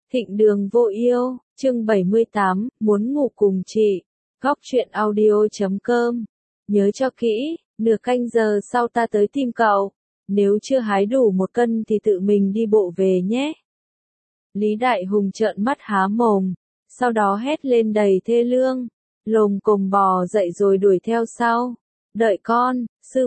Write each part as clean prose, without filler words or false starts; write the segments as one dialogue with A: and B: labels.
A: Thịnh Đường Vô Yêu, chương 78, muốn ngủ cùng chị. Góc truyện audio.com. Nhớ cho kỹ, nửa canh giờ sau ta tới tìm cậu. Nếu chưa hái đủ 1 cân thì tự mình đi bộ về nhé. Lý Đại Hùng trợn mắt há mồm, sau đó hét lên đầy thê lương. Lồm cồm bò dậy rồi đuổi theo sau. Đợi con,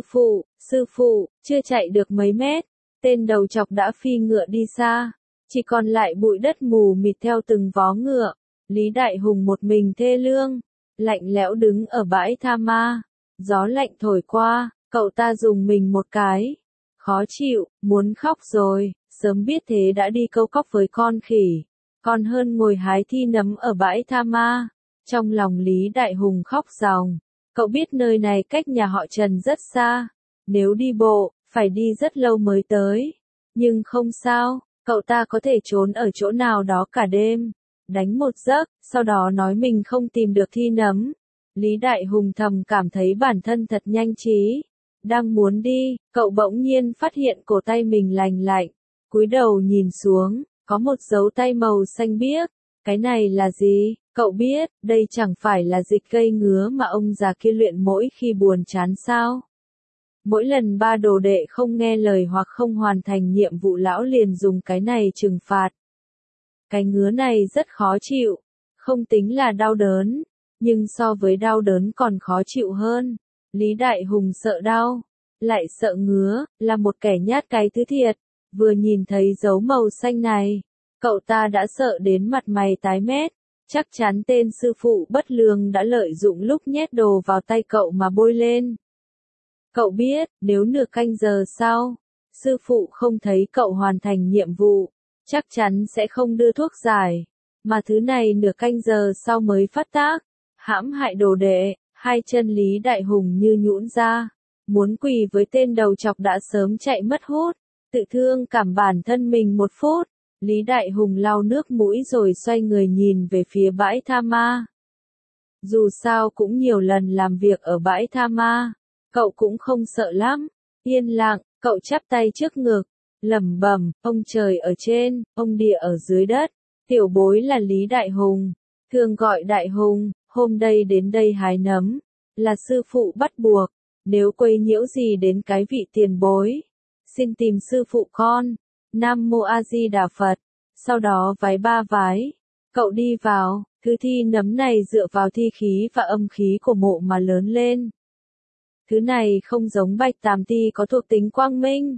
A: sư phụ, chưa chạy được mấy mét. Tên đầu chọc đã phi ngựa đi xa. Chỉ còn lại bụi đất mù mịt theo từng vó ngựa. Lý Đại Hùng một mình thê lương, lạnh lẽo đứng ở bãi tha ma. Gió lạnh thổi qua, cậu ta dùng mình một cái. Khó chịu, muốn khóc rồi, sớm biết thế đã đi câu cóc với con khỉ. Còn hơn ngồi hái thi nấm ở bãi tha ma. Trong lòng Lý Đại Hùng khóc ròng. Cậu biết nơi này cách nhà họ Trần rất xa. Nếu đi bộ, phải đi rất lâu mới tới. Nhưng không sao. Cậu ta có thể trốn ở chỗ nào đó cả đêm, đánh một giấc, sau đó nói mình không tìm được thi nấm. Lý Đại Hùng thầm cảm thấy bản thân thật nhanh trí. Đang muốn đi, cậu bỗng nhiên phát hiện cổ tay mình lành lạnh. Cúi đầu nhìn xuống, có một dấu tay màu xanh biếc. Cái này là gì? Cậu biết, đây chẳng phải là dịch gây ngứa mà ông già kia luyện mỗi khi buồn chán sao? Mỗi lần 3 đồ đệ không nghe lời hoặc không hoàn thành nhiệm vụ lão liền dùng cái này trừng phạt. Cái ngứa này rất khó chịu, không tính là đau đớn, nhưng so với đau đớn còn khó chịu hơn. Lý Đại Hùng sợ đau, lại sợ ngứa, là một kẻ nhát cái thứ thiệt. Vừa nhìn thấy dấu màu xanh này, cậu ta đã sợ đến mặt mày tái mét. Chắc chắn tên sư phụ bất lương đã lợi dụng lúc nhét đồ vào tay cậu mà bôi lên. Cậu biết, nếu nửa canh giờ sau, sư phụ không thấy cậu hoàn thành nhiệm vụ, chắc chắn sẽ không đưa thuốc giải. Mà thứ này nửa canh giờ sau mới phát tác, hãm hại đồ đệ. Hai chân Lý Đại Hùng như nhũn ra, muốn quỳ với tên đầu chọc đã sớm chạy mất hút, tự thương cảm bản thân mình 1 phút. Lý Đại Hùng lau nước mũi rồi xoay người nhìn về phía bãi tha ma. Dù sao cũng nhiều lần làm việc ở bãi tha ma, cậu cũng không sợ lắm. Yên lặng, cậu chắp tay trước ngực, lẩm bẩm, ông trời ở trên, ông địa ở dưới đất. Tiểu bối là Lý Đại Hùng, thường gọi Đại Hùng. Hôm đây đến đây hái nấm, là sư phụ bắt buộc. Nếu quấy nhiễu gì đến cái vị tiền bối, xin tìm sư phụ con. Nam Mô A Di Đà Phật. Sau đó vái 3 vái, cậu đi vào. Thứ thi nấm này dựa vào thi khí và âm khí của mộ mà lớn lên. Thứ này không giống bạch tam ti có thuộc tính quang minh.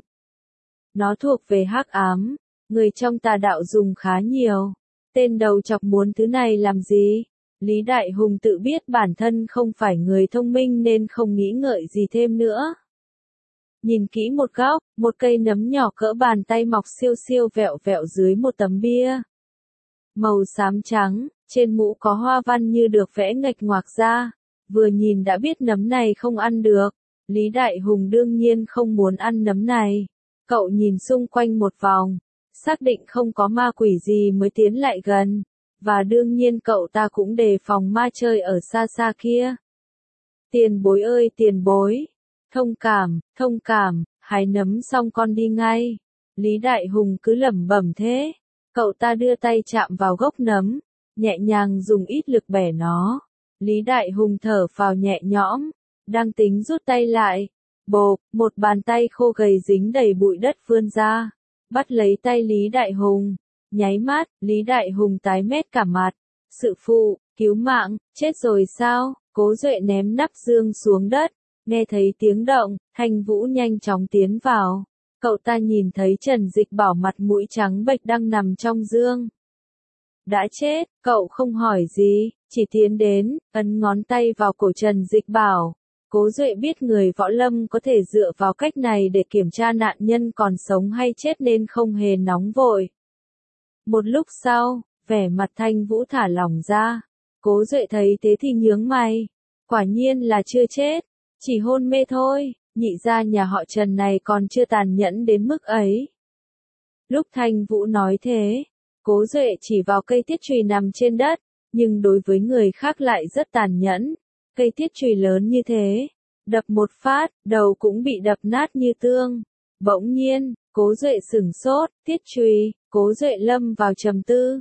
A: Nó thuộc về hắc ám, người trong tà đạo dùng khá nhiều. Tên đầu chọc muốn thứ này làm gì? Lý Đại Hùng tự biết bản thân không phải người thông minh nên không nghĩ ngợi gì thêm nữa. Nhìn kỹ một góc, một cây nấm nhỏ cỡ bàn tay mọc siêu siêu vẹo vẹo dưới một tấm bia. Màu xám trắng, trên mũ có hoa văn như được vẽ nghệch ngoạc ra. Vừa nhìn đã biết nấm này không ăn được. Lý Đại Hùng đương nhiên không muốn ăn nấm này. Cậu nhìn xung quanh một vòng, xác định không có ma quỷ gì mới tiến lại gần. Và đương nhiên cậu ta cũng đề phòng ma chơi ở xa xa kia. Tiền bối ơi tiền bối, thông cảm, hái nấm xong con đi ngay. Lý Đại Hùng cứ lẩm bẩm thế. Cậu ta đưa tay chạm vào gốc nấm, nhẹ nhàng dùng ít lực bẻ nó. Lý Đại Hùng thở phào nhẹ nhõm, đang tính rút tay lại. Bộp, một bàn tay khô gầy dính đầy bụi đất vươn ra, bắt lấy tay Lý Đại Hùng. Nháy mắt, Lý Đại Hùng tái mét cả mặt. Sư phụ, cứu mạng, chết rồi sao? Cố Duệ ném nắp dương xuống đất. Nghe thấy tiếng động, Thanh Vũ nhanh chóng tiến vào. Cậu ta nhìn thấy Trần Dịch Bảo mặt mũi trắng bệch đang nằm trong dương. Đã chết, cậu không hỏi gì, chỉ tiến đến, ấn ngón tay vào cổ Trần Dịch Bảo. Cố Duệ biết người võ lâm có thể dựa vào cách này để kiểm tra nạn nhân còn sống hay chết nên không hề nóng vội. Một lúc sau, vẻ mặt Thanh Vũ thả lỏng ra. Cố Duệ thấy thế thì nhướng mày. Quả nhiên là chưa chết, chỉ hôn mê thôi. Nhị gia nhà họ Trần này còn chưa tàn nhẫn đến mức ấy. Lúc Thanh Vũ nói thế, Cố Duệ chỉ vào cây thiết chùy nằm trên đất, nhưng đối với người khác lại rất tàn nhẫn. Cây thiết chùy lớn như thế, đập một phát, đầu cũng bị đập nát như tương. Bỗng nhiên, Cố Duệ sửng sốt, thiết chùy. Cố Duệ lâm vào trầm tư.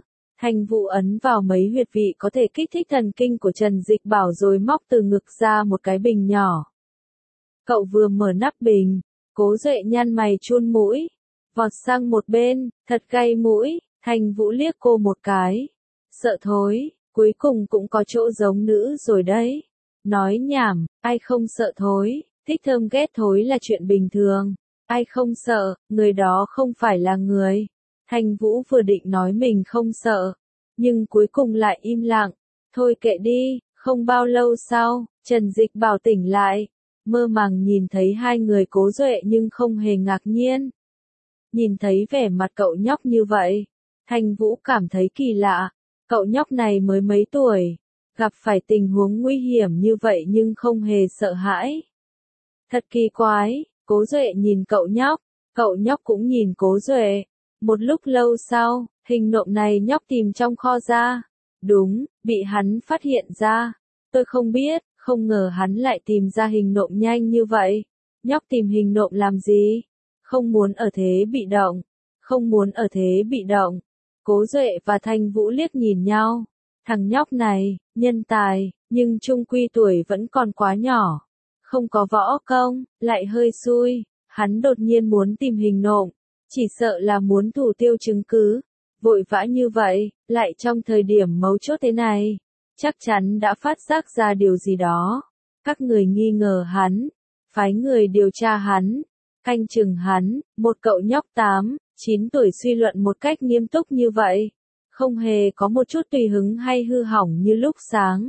A: Thành Vũ ấn vào mấy huyệt vị có thể kích thích thần kinh của Trần Dịch Bảo rồi móc từ ngực ra một cái bình nhỏ. Cậu vừa mở nắp bình, Cố Duệ nhăn mày chun mũi, vọt sang một bên, thật gay mũi. Thành Vũ liếc cô một cái. Sợ thối, cuối cùng cũng có chỗ giống nữ rồi đấy. Nói nhảm, ai không sợ thối, thích thơm ghét thối là chuyện bình thường. Ai không sợ, người đó không phải là người. Thành Vũ vừa định nói mình không sợ, nhưng cuối cùng lại im lặng. Thôi kệ đi, không bao lâu sau, Trần Dịch Bảo tỉnh lại. Mơ màng nhìn thấy hai người Cố Duệ nhưng không hề ngạc nhiên. Nhìn thấy vẻ mặt cậu nhóc như vậy, Thành Vũ cảm thấy kỳ lạ. Cậu nhóc này mới mấy tuổi, gặp phải tình huống nguy hiểm như vậy nhưng không hề sợ hãi. Thật kỳ quái, Cố Duệ nhìn cậu nhóc cũng nhìn Cố Duệ. Một lúc lâu sau, hình nộm này nhóc tìm trong kho ra. Đúng, bị hắn phát hiện ra. Tôi không biết, không ngờ hắn lại tìm ra hình nộm nhanh như vậy. Nhóc tìm hình nộm làm gì? Không muốn ở thế bị động. Không muốn ở thế bị động. Cố Duệ và Thành Vũ liếc nhìn nhau. Thằng nhóc này, nhân tài, nhưng chung quy tuổi vẫn còn quá nhỏ. Không có võ công, lại hơi xui. Hắn đột nhiên muốn tìm hình nộm. Chỉ sợ là muốn thủ tiêu chứng cứ. Vội vã như vậy, lại trong thời điểm mấu chốt thế này. Chắc chắn đã phát giác ra điều gì đó. Các người nghi ngờ hắn. Phái người điều tra hắn. Canh chừng hắn. Một cậu nhóc 8, 9 tuổi suy luận một cách nghiêm túc như vậy. Không hề có một chút tùy hứng hay hư hỏng như lúc sáng.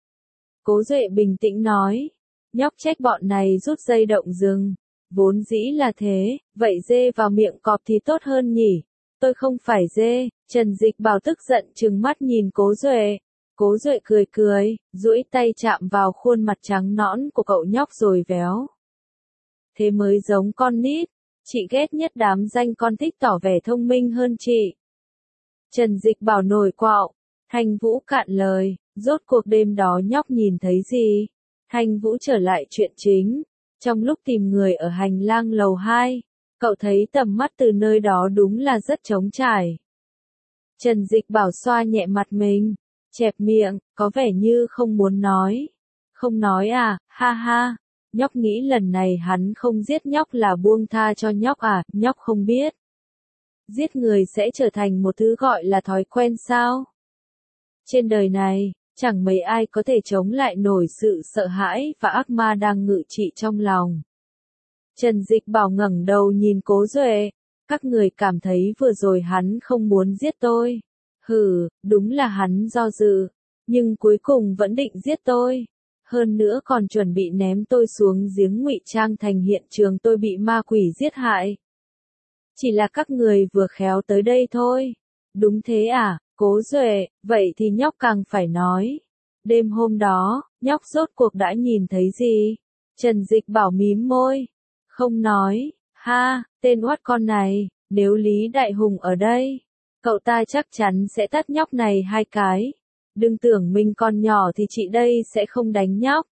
A: Cố Duệ bình tĩnh nói. Nhóc trách bọn này rút dây động rừng. Vốn dĩ là thế, vậy dê vào miệng cọp thì tốt hơn nhỉ? Tôi không phải dê. Trần Dịch Bảo tức giận trừng mắt nhìn Cố Duệ. Cố Duệ cười cười, duỗi tay chạm vào khuôn mặt trắng nõn của cậu nhóc rồi véo. Thế mới giống con nít. Chị ghét nhất đám danh con thích tỏ vẻ thông minh hơn chị. Trần Dịch Bảo nổi quạo. Thành Vũ cạn lời, rốt cuộc đêm đó nhóc nhìn thấy gì? Thành Vũ trở lại chuyện chính. Trong lúc tìm người ở hành lang lầu 2, cậu thấy tầm mắt từ nơi đó đúng là rất trống trải. Trần Dịch Bảo xoa nhẹ mặt mình, chẹp miệng, có vẻ như không muốn nói. Không nói à, ha ha. Nhóc nghĩ lần này hắn không giết nhóc là buông tha cho nhóc à, nhóc không biết. Giết người sẽ trở thành một thứ gọi là thói quen sao? Trên đời này, chẳng mấy ai có thể chống lại nổi sự sợ hãi và ác ma đang ngự trị trong lòng. Trần Dịch Bảo ngẩng đầu nhìn Cố Duệ. Các người cảm thấy vừa rồi hắn không muốn giết tôi. Hừ, đúng là hắn do dự. Nhưng cuối cùng vẫn định giết tôi. Hơn nữa còn chuẩn bị ném tôi xuống giếng ngụy trang thành hiện trường tôi bị ma quỷ giết hại. Chỉ là các người vừa khéo tới đây thôi. Đúng thế à, Cố Duệ, vậy thì nhóc càng phải nói. Đêm hôm đó, nhóc rốt cuộc đã nhìn thấy gì? Trần Dịch Bảo mím môi. Không nói, ha, tên oát con này, nếu Lý Đại Hùng ở đây, cậu ta chắc chắn sẽ tát nhóc này 2 cái. Đừng tưởng mình còn nhỏ thì chị đây sẽ không đánh nhóc.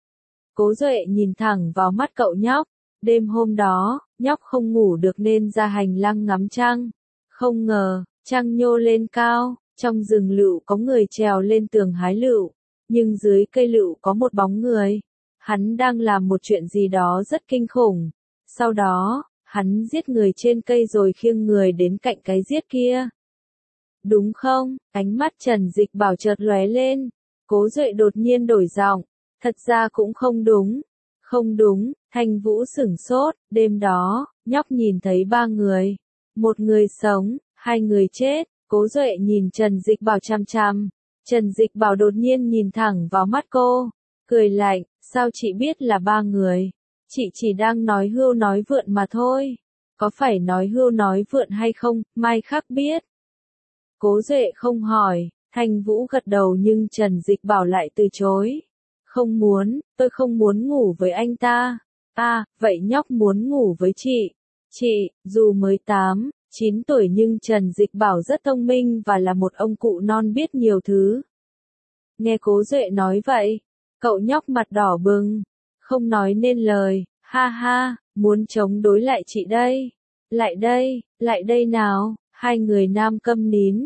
A: Cố Duệ nhìn thẳng vào mắt cậu nhóc. Đêm hôm đó, nhóc không ngủ được nên ra hành lang ngắm trăng. Không ngờ, trăng nhô lên cao, trong rừng lựu có người trèo lên tường hái lựu, nhưng dưới cây lựu có một bóng người. Hắn đang làm một chuyện gì đó rất kinh khủng. Sau đó, hắn giết người trên cây rồi khiêng người đến cạnh cái giết kia. Đúng không? Ánh mắt Trần Dịch Bảo chợt lóe lên. Cố Duệ đột nhiên đổi giọng. Thật ra cũng không đúng. Không đúng, Thành Vũ sửng sốt. Đêm đó, nhóc nhìn thấy 3 người. Một người sống, 2 người chết. Cố Duệ nhìn Trần Dịch Bảo chằm chằm. Trần Dịch Bảo đột nhiên nhìn thẳng vào mắt cô. Cười lạnh, sao chị biết là 3 người? Chị chỉ đang nói hưu nói vượn mà thôi. Có phải nói hưu nói vượn hay không, mai khác biết. Cố Duệ không hỏi, Thành Vũ gật đầu nhưng Trần Dịch Bảo lại từ chối. Không muốn, tôi không muốn ngủ với anh ta. À, vậy nhóc muốn ngủ với chị. Chị, dù mới 8, 9 tuổi nhưng Trần Dịch Bảo rất thông minh và là một ông cụ non biết nhiều thứ. Nghe Cố Duệ nói vậy, cậu nhóc mặt đỏ bừng, không nói nên lời, ha ha, muốn chống đối lại chị đây. Lại đây nào, 2 người nam câm nín.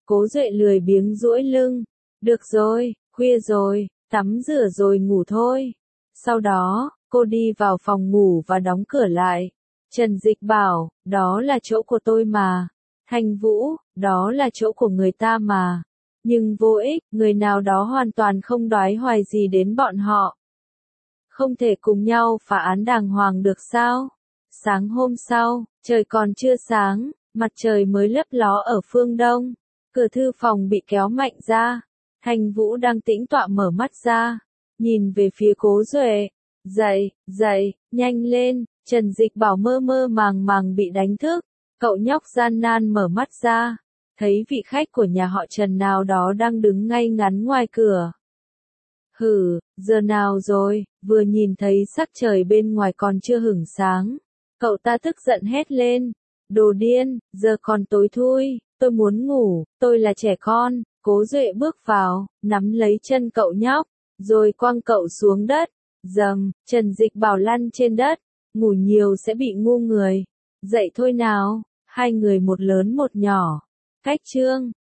A: Cố Duệ lười biếng duỗi lưng. Được rồi, khuya rồi, tắm rửa rồi ngủ thôi. Sau đó, cô đi vào phòng ngủ và đóng cửa lại. Trần Dịch bảo, đó là chỗ của tôi mà. Thanh Vũ, đó là chỗ của người ta mà. Nhưng vô ích, người nào đó hoàn toàn không đoái hoài gì đến bọn họ. Không thể cùng nhau phá án đàng hoàng được sao? Sáng hôm sau, trời còn chưa sáng, mặt trời mới lấp ló ở phương đông. Cửa thư phòng bị kéo mạnh ra. Thanh Vũ đang tĩnh tọa mở mắt ra, nhìn về phía Cố Duệ. Dậy, dậy, nhanh lên. Trần Dịch bảo mơ mơ màng màng bị đánh thức. Cậu nhóc gian nan mở mắt ra, thấy vị khách của nhà họ Trần nào đó đang đứng ngay ngắn ngoài cửa. Hử, giờ nào rồi? Vừa nhìn thấy sắc trời bên ngoài còn chưa hửng sáng. Cậu ta tức giận hét lên. Đồ điên, giờ còn tối thui, tôi muốn ngủ, tôi là trẻ con. Cố Duệ bước vào, nắm lấy chân cậu nhóc, rồi quăng cậu xuống đất. Dầm, Trần Dịch bảo lăn trên đất, ngủ nhiều sẽ bị ngu người. Dậy thôi nào, hai người một lớn một nhỏ. Cách chương